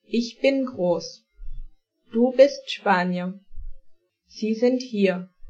Ich bin groß. Du bist Spanier. Sie sind hier